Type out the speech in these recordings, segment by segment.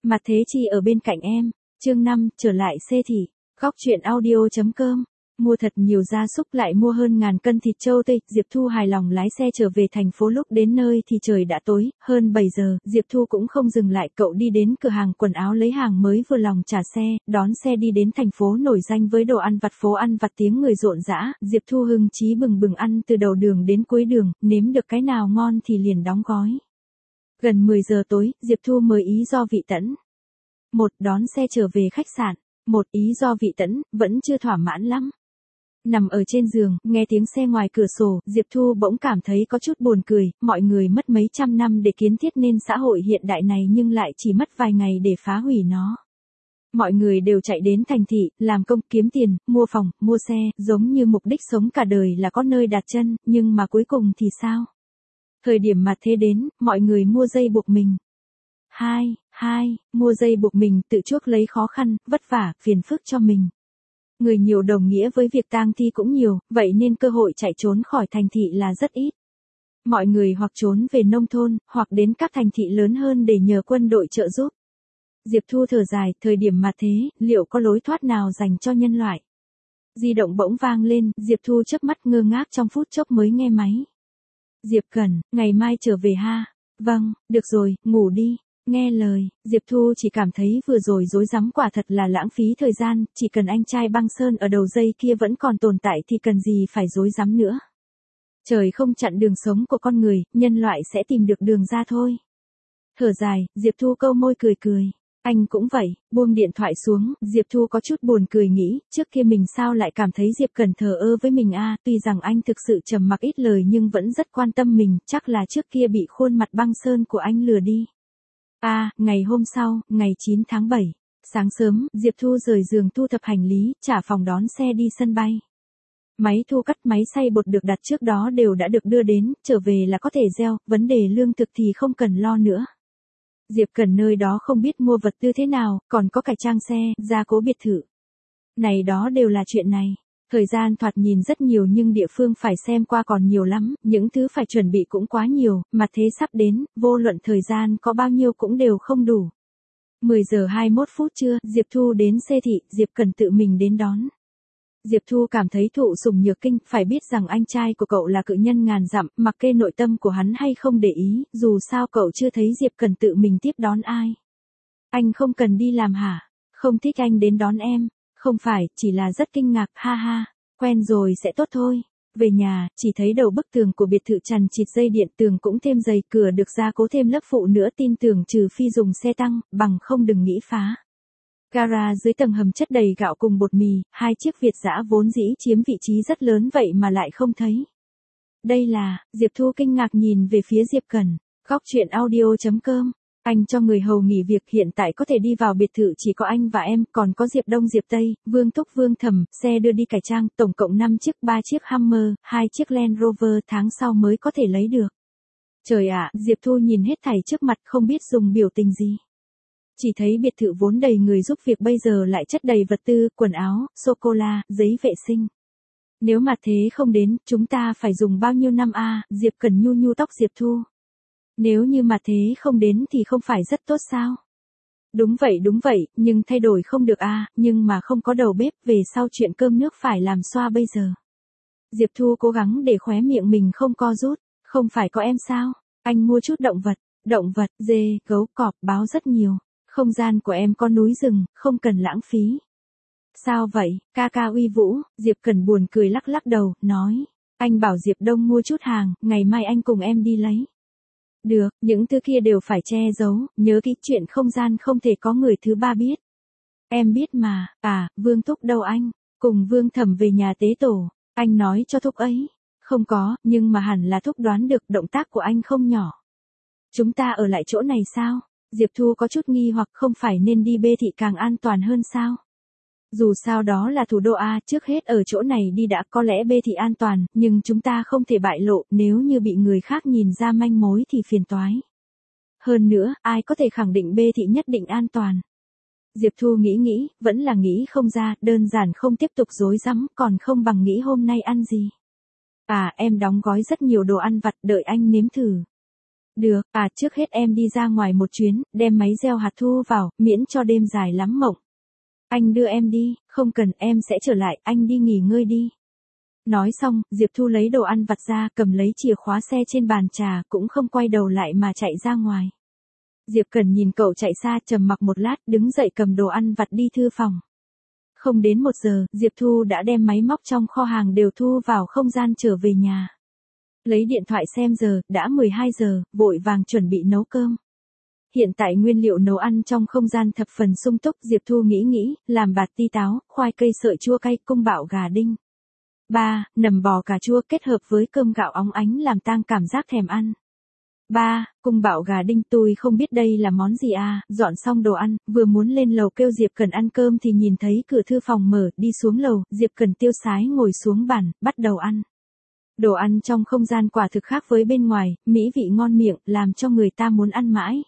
Mặt Thế Chi ở bên cạnh em. Chương 5, trở lại xê thị. Góc truyện audio.com. Mua thật nhiều gia súc lại mua hơn ngàn cân thịt trâu tươi, Diệp Thu hài lòng lái xe trở về thành phố. Lúc đến nơi thì trời đã tối, hơn 7 giờ, Diệp Thu cũng không dừng lại, cậu đi đến cửa hàng quần áo lấy hàng mới vừa lòng trả xe, đón xe đi đến thành phố nổi danh với đồ ăn vặt. Phố ăn vặt tiếng người rộn rã, Diệp Thu hưng chí bừng bừng ăn từ đầu đường đến cuối đường, nếm được cái nào ngon thì liền đóng gói. Gần 10 giờ tối, Diệp Thu mời ý do vị tẫn. Một, đón xe trở về khách sạn. Một, ý do vị tẫn, vẫn chưa thỏa mãn lắm. Nằm ở trên giường, nghe tiếng xe ngoài cửa sổ, Diệp Thu bỗng cảm thấy có chút buồn cười, mọi người mất mấy trăm năm để kiến thiết nên xã hội hiện đại này nhưng lại chỉ mất vài ngày để phá hủy nó. Mọi người đều chạy đến thành thị, làm công, kiếm tiền, mua phòng, mua xe, giống như mục đích sống cả đời là có nơi đặt chân, nhưng mà cuối cùng thì sao? Thời điểm mà thế đến, mọi người mua dây buộc mình. Mua dây buộc mình tự chuốc lấy khó khăn, vất vả, phiền phức cho mình. Người nhiều đồng nghĩa với việc tang thi cũng nhiều, vậy nên cơ hội chạy trốn khỏi thành thị là rất ít. Mọi người hoặc trốn về nông thôn, hoặc đến các thành thị lớn hơn để nhờ quân đội trợ giúp. Diệp Thu thở dài, thời điểm mà thế, liệu có lối thoát nào dành cho nhân loại? Di động bỗng vang lên, Diệp Thu chớp mắt ngơ ngác trong phút chốc mới nghe máy. Diệp Cẩn, ngày mai trở về ha. Vâng, được rồi, ngủ đi. Nghe lời, Diệp Thu chỉ cảm thấy vừa rồi rối rắm quả thật là lãng phí thời gian, chỉ cần anh trai băng sơn ở đầu dây kia vẫn còn tồn tại thì cần gì phải rối rắm nữa. Trời không chặn đường sống của con người, nhân loại sẽ tìm được đường ra thôi. Thở dài, Diệp Thu câu môi cười cười. Anh cũng vậy, buông điện thoại xuống, Diệp Thu có chút buồn cười nghĩ, trước kia mình sao lại cảm thấy Diệp Cẩn thờ ơ với mình tuy rằng anh thực sự trầm mặc ít lời nhưng vẫn rất quan tâm mình, chắc là trước kia bị khuôn mặt băng sơn của anh lừa đi. Ngày hôm sau, ngày 9 tháng 7, sáng sớm, Diệp Thu rời giường thu thập hành lý, trả phòng đón xe đi sân bay. Máy thu cắt, máy xay bột được đặt trước đó đều đã được đưa đến, trở về là có thể gieo, vấn đề lương thực thì không cần lo nữa. Diệp Cẩn nơi đó không biết mua vật tư thế nào, còn có cải trang xe, gia cố biệt thự. Này đó đều là chuyện này. Thời gian thoạt nhìn rất nhiều nhưng địa phương phải xem qua còn nhiều lắm, những thứ phải chuẩn bị cũng quá nhiều, mà thế sắp đến, vô luận thời gian có bao nhiêu cũng đều không đủ. 10 giờ 21 phút trưa, Diệp Thu đến xê thị, Diệp Cẩn tự mình đến đón. Diệp Thu cảm thấy thụ sủng nhược kinh, phải biết rằng anh trai của cậu là cự nhân ngàn dặm, mặc kệ nội tâm của hắn hay không để ý, dù sao cậu chưa thấy Diệp Cẩn tự mình tiếp đón ai. Anh không cần đi làm hả? Không thích anh đến đón em. Không phải, chỉ là rất kinh ngạc, ha, quen rồi sẽ tốt thôi. Về nhà, chỉ thấy đầu bức tường của biệt thự chằng chịt dây điện, tường cũng thêm dày, cửa được gia cố thêm lớp phụ nữa, tin tưởng trừ phi dùng xe tăng, bằng không đừng nghĩ phá. Gara dưới tầng hầm chất đầy gạo cùng bột mì, 2 chiếc Việt dã vốn dĩ chiếm vị trí rất lớn vậy mà lại không thấy. Đây là, Diệp Thu kinh ngạc nhìn về phía Diệp Cẩn, góc truyện audio.com. Anh cho người hầu nghỉ việc, hiện tại có thể đi vào biệt thự chỉ có anh và em, còn có Diệp Đông Diệp Tây, Vương Thúc Vương Thẩm, xe đưa đi cải trang, tổng cộng 5 chiếc, 3 chiếc Hummer, 2 chiếc Land Rover, tháng sau mới có thể lấy được. Trời ạ, Diệp Thu nhìn hết thảy trước mặt không biết dùng biểu tình gì. Chỉ thấy biệt thự vốn đầy người giúp việc bây giờ lại chất đầy vật tư, quần áo, sô-cô-la, giấy vệ sinh. Nếu mà thế không đến, chúng ta phải dùng bao nhiêu năm Diệp Cẩn nhu nhu tóc Diệp Thu. Nếu như mà thế không đến thì không phải rất tốt sao? Đúng vậy, nhưng thay đổi không được nhưng mà không có đầu bếp, về sau chuyện cơm nước phải làm xoa bây giờ. Diệp Thu cố gắng để khóe miệng mình không co rút, không phải có em sao? Anh mua chút động vật, dê, gấu, cọp, báo rất nhiều. Không gian của em có núi rừng, không cần lãng phí. Sao vậy, ca ca uy vũ, Diệp Cẩn buồn cười lắc lắc đầu, nói. Anh bảo Diệp Đông mua chút hàng, ngày mai anh cùng em đi lấy. Được, những thứ kia đều phải che giấu, nhớ kỹ chuyện không gian không thể có người thứ ba biết. Em biết mà, Vương Thúc đâu anh? Cùng Vương Thẩm về nhà tế tổ, anh nói cho Thúc ấy. Không có, nhưng mà hẳn là Thúc đoán được động tác của anh không nhỏ. Chúng ta ở lại chỗ này sao? Diệp Thu có chút nghi hoặc, không phải nên đi B thị càng an toàn hơn sao? Dù sao đó là thủ đô trước hết ở chỗ này đi đã, có lẽ B thị an toàn, nhưng chúng ta không thể bại lộ, nếu như bị người khác nhìn ra manh mối thì phiền toái. Hơn nữa, ai có thể khẳng định B thị nhất định an toàn? Diệp Thu nghĩ, vẫn là nghĩ không ra, đơn giản không tiếp tục rối rắm, còn không bằng nghĩ hôm nay ăn gì. Em đóng gói rất nhiều đồ ăn vặt, đợi anh nếm thử. Được, trước hết em đi ra ngoài một chuyến, đem máy gieo hạt thu vào, miễn cho đêm dài lắm mộng. Anh đưa em đi, không cần em sẽ trở lại, anh đi nghỉ ngơi đi. Nói xong, Diệp Thu lấy đồ ăn vặt ra, cầm lấy chìa khóa xe trên bàn trà, cũng không quay đầu lại mà chạy ra ngoài. Diệp Cần nhìn cậu chạy xa, trầm mặc một lát, đứng dậy cầm đồ ăn vặt đi thư phòng. Không đến 1 giờ, Diệp Thu đã đem máy móc trong kho hàng đều thu vào không gian trở về nhà. Lấy điện thoại xem giờ, đã 12 giờ, vội vàng chuẩn bị nấu cơm. Hiện tại nguyên liệu nấu ăn trong không gian thập phần sung túc, Diệp Thu nghĩ, làm bạt ti táo, khoai cây sợi chua cay, cung bạo gà đinh. 3. Nầm bò cà chua kết hợp với cơm gạo óng ánh làm tang cảm giác thèm ăn. 3. Cung bạo gà đinh, tôi không biết đây là món gì dọn xong đồ ăn, vừa muốn lên lầu kêu Diệp Cần ăn cơm thì nhìn thấy cửa thư phòng mở, đi xuống lầu, Diệp Cần tiêu sái ngồi xuống bàn, bắt đầu ăn. Đồ ăn trong không gian quả thực khác với bên ngoài, mỹ vị ngon miệng, làm cho người ta muốn ăn mãi.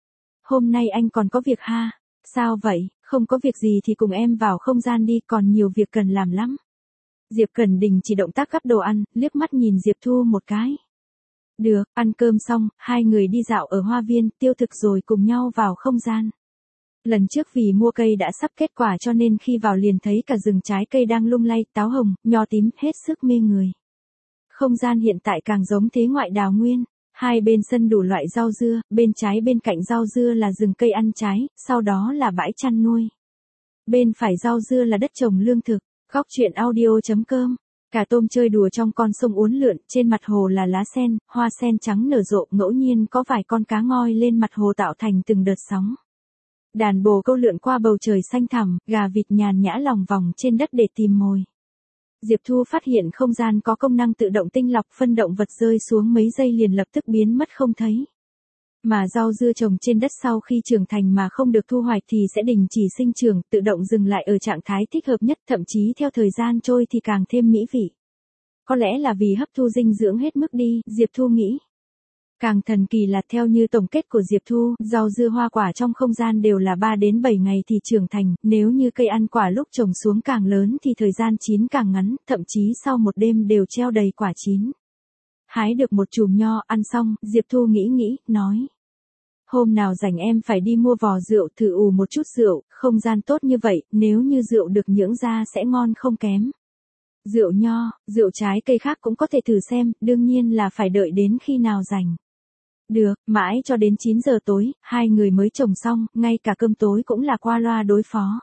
Hôm nay anh còn có việc ha? Sao vậy, không có việc gì thì cùng em vào không gian đi, còn nhiều việc cần làm lắm. Diệp Cần đình chỉ động tác gắp đồ ăn, liếc mắt nhìn Diệp Thu một cái. Được, ăn cơm xong, hai người đi dạo ở hoa viên, tiêu thực rồi cùng nhau vào không gian. Lần trước vì mua cây đã sắp kết quả cho nên khi vào liền thấy cả rừng trái cây đang lung lay, táo hồng, nho tím, hết sức mê người. Không gian hiện tại càng giống thế ngoại đào nguyên. Hai bên sân đủ loại rau dưa, bên trái bên cạnh rau dưa là rừng cây ăn trái, sau đó là bãi chăn nuôi. Bên phải rau dưa là đất trồng lương thực. Góc truyện audio.com. Cả tôm chơi đùa trong con sông uốn lượn, trên mặt hồ là lá sen, hoa sen trắng nở rộ, ngẫu nhiên có vài con cá ngoi lên mặt hồ tạo thành từng đợt sóng. Đàn bồ câu lượn qua bầu trời xanh thẳm, gà vịt nhàn nhã lòng vòng trên đất để tìm mồi. Diệp Thu phát hiện không gian có công năng tự động tinh lọc, phân động vật rơi xuống mấy giây liền lập tức biến mất không thấy. Mà rau dưa trồng trên đất sau khi trưởng thành mà không được thu hoạch thì sẽ đình chỉ sinh trưởng, tự động dừng lại ở trạng thái thích hợp nhất, thậm chí theo thời gian trôi thì càng thêm mỹ vị. Có lẽ là vì hấp thu dinh dưỡng hết mức đi, Diệp Thu nghĩ. Càng thần kỳ là theo như tổng kết của Diệp Thu, rau dưa hoa quả trong không gian đều là 3 đến 7 ngày thì trưởng thành, nếu như cây ăn quả lúc trồng xuống càng lớn thì thời gian chín càng ngắn, thậm chí sau một đêm đều treo đầy quả chín. Hái được một chùm nho, ăn xong, Diệp Thu nghĩ, nói. Hôm nào rảnh em phải đi mua vò rượu thử ủ một chút rượu, không gian tốt như vậy, nếu như rượu được nhưỡng ra sẽ ngon không kém. Rượu nho, rượu trái cây khác cũng có thể thử xem, đương nhiên là phải đợi đến khi nào rảnh. Được, mãi cho đến 9 giờ tối, hai người mới trồng xong, ngay cả cơm tối cũng là qua loa đối phó.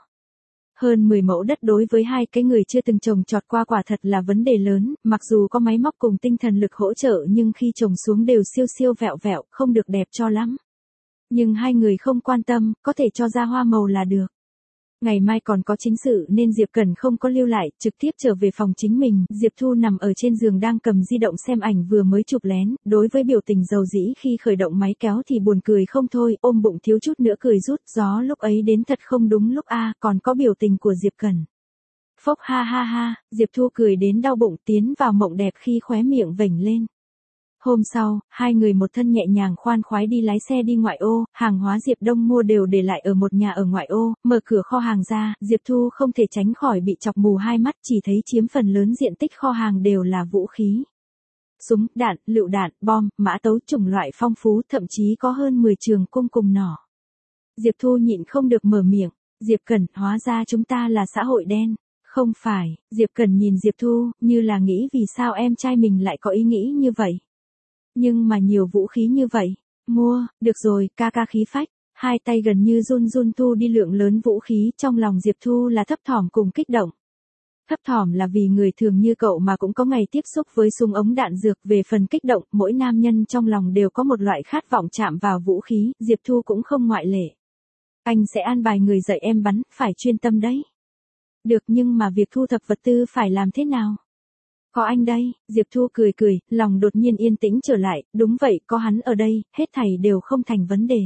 Hơn 10 mẫu đất đối với hai cái người chưa từng trồng trọt qua quả thật là vấn đề lớn, mặc dù có máy móc cùng tinh thần lực hỗ trợ nhưng khi trồng xuống đều siêu vẹo vẹo, không được đẹp cho lắm. Nhưng hai người không quan tâm, có thể cho ra hoa màu là được. Ngày mai còn có chính sự nên Diệp Cần không có lưu lại, trực tiếp trở về phòng chính mình. Diệp Thu nằm ở trên giường đang cầm di động xem ảnh vừa mới chụp lén, đối với biểu tình dầu dĩ khi khởi động máy kéo thì buồn cười không thôi, ôm bụng thiếu chút nữa cười rút gió lúc ấy đến thật không đúng lúc còn có biểu tình của Diệp Cần. Phốc ha ha ha, Diệp Thu cười đến đau bụng tiến vào mộng đẹp khi khóe miệng vểnh lên. Hôm sau, hai người một thân nhẹ nhàng khoan khoái đi lái xe đi ngoại ô, hàng hóa Diệp Đông mua đều để lại ở một nhà ở ngoại ô, mở cửa kho hàng ra, Diệp Thu không thể tránh khỏi bị chọc mù hai mắt, chỉ thấy chiếm phần lớn diện tích kho hàng đều là vũ khí. Súng, đạn, lựu đạn, bom, mã tấu chủng loại phong phú, thậm chí có hơn 10 trường cung cùng nỏ. Diệp Thu nhịn không được mở miệng, Diệp Cần, hóa ra chúng ta là xã hội đen. Không phải, Diệp Cần nhìn Diệp Thu, như là nghĩ vì sao em trai mình lại có ý nghĩ như vậy. Nhưng mà nhiều vũ khí như vậy, mua, được rồi, ca khí phách, hai tay gần như run thu đi lượng lớn vũ khí, trong lòng Diệp Thu là thấp thỏm cùng kích động. Thấp thỏm là vì người thường như cậu mà cũng có ngày tiếp xúc với súng ống đạn dược, về phần kích động, mỗi nam nhân trong lòng đều có một loại khát vọng chạm vào vũ khí, Diệp Thu cũng không ngoại lệ. Anh sẽ an bài người dạy em bắn, phải chuyên tâm đấy. Được, nhưng mà việc thu thập vật tư phải làm thế nào? Có anh đây, Diệp Thu cười, lòng đột nhiên yên tĩnh trở lại, đúng vậy, có hắn ở đây, hết thảy đều không thành vấn đề.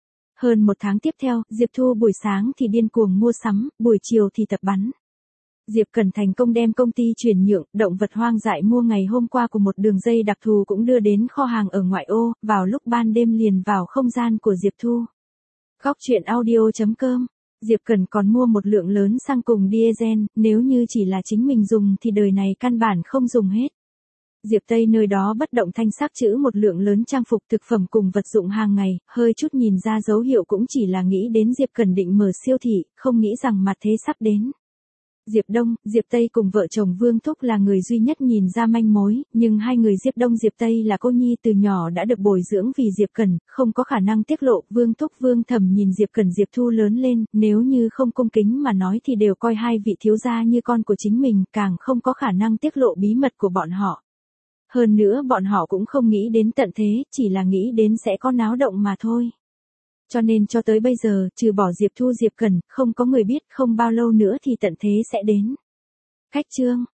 Hơn 1 tháng tiếp theo, Diệp Thu buổi sáng thì điên cuồng mua sắm, buổi chiều thì tập bắn. Diệp Cần thành công đem công ty chuyển nhượng, động vật hoang dại mua ngày hôm qua của một đường dây đặc thù cũng đưa đến kho hàng ở ngoại ô, vào lúc ban đêm liền vào không gian của Diệp Thu. Góc truyện audio.com. Diệp Cần còn mua một lượng lớn xăng cùng diesel, nếu như chỉ là chính mình dùng thì đời này căn bản không dùng hết. Diệp Tây nơi đó bất động thanh sắc trữ một lượng lớn trang phục thực phẩm cùng vật dụng hàng ngày, hơi chút nhìn ra dấu hiệu cũng chỉ là nghĩ đến Diệp Cẩn định mở siêu thị, không nghĩ rằng mặt thế sắp đến. Diệp Đông, Diệp Tây cùng vợ chồng Vương Thúc là người duy nhất nhìn ra manh mối, nhưng hai người Diệp Đông Diệp Tây là cô nhi từ nhỏ đã được bồi dưỡng vì Diệp Cẩn, không có khả năng tiết lộ. Vương Thúc Vương Thẩm nhìn Diệp Cẩn Diệp Thu lớn lên, nếu như không cung kính mà nói thì đều coi hai vị thiếu gia như con của chính mình, càng không có khả năng tiết lộ bí mật của bọn họ. Hơn nữa bọn họ cũng không nghĩ đến tận thế, chỉ là nghĩ đến sẽ có náo động mà thôi. Cho nên cho tới bây giờ, trừ bỏ Diệp Thu Diệp Cẩn, không có người biết không bao lâu nữa thì tận thế sẽ đến. Khách chương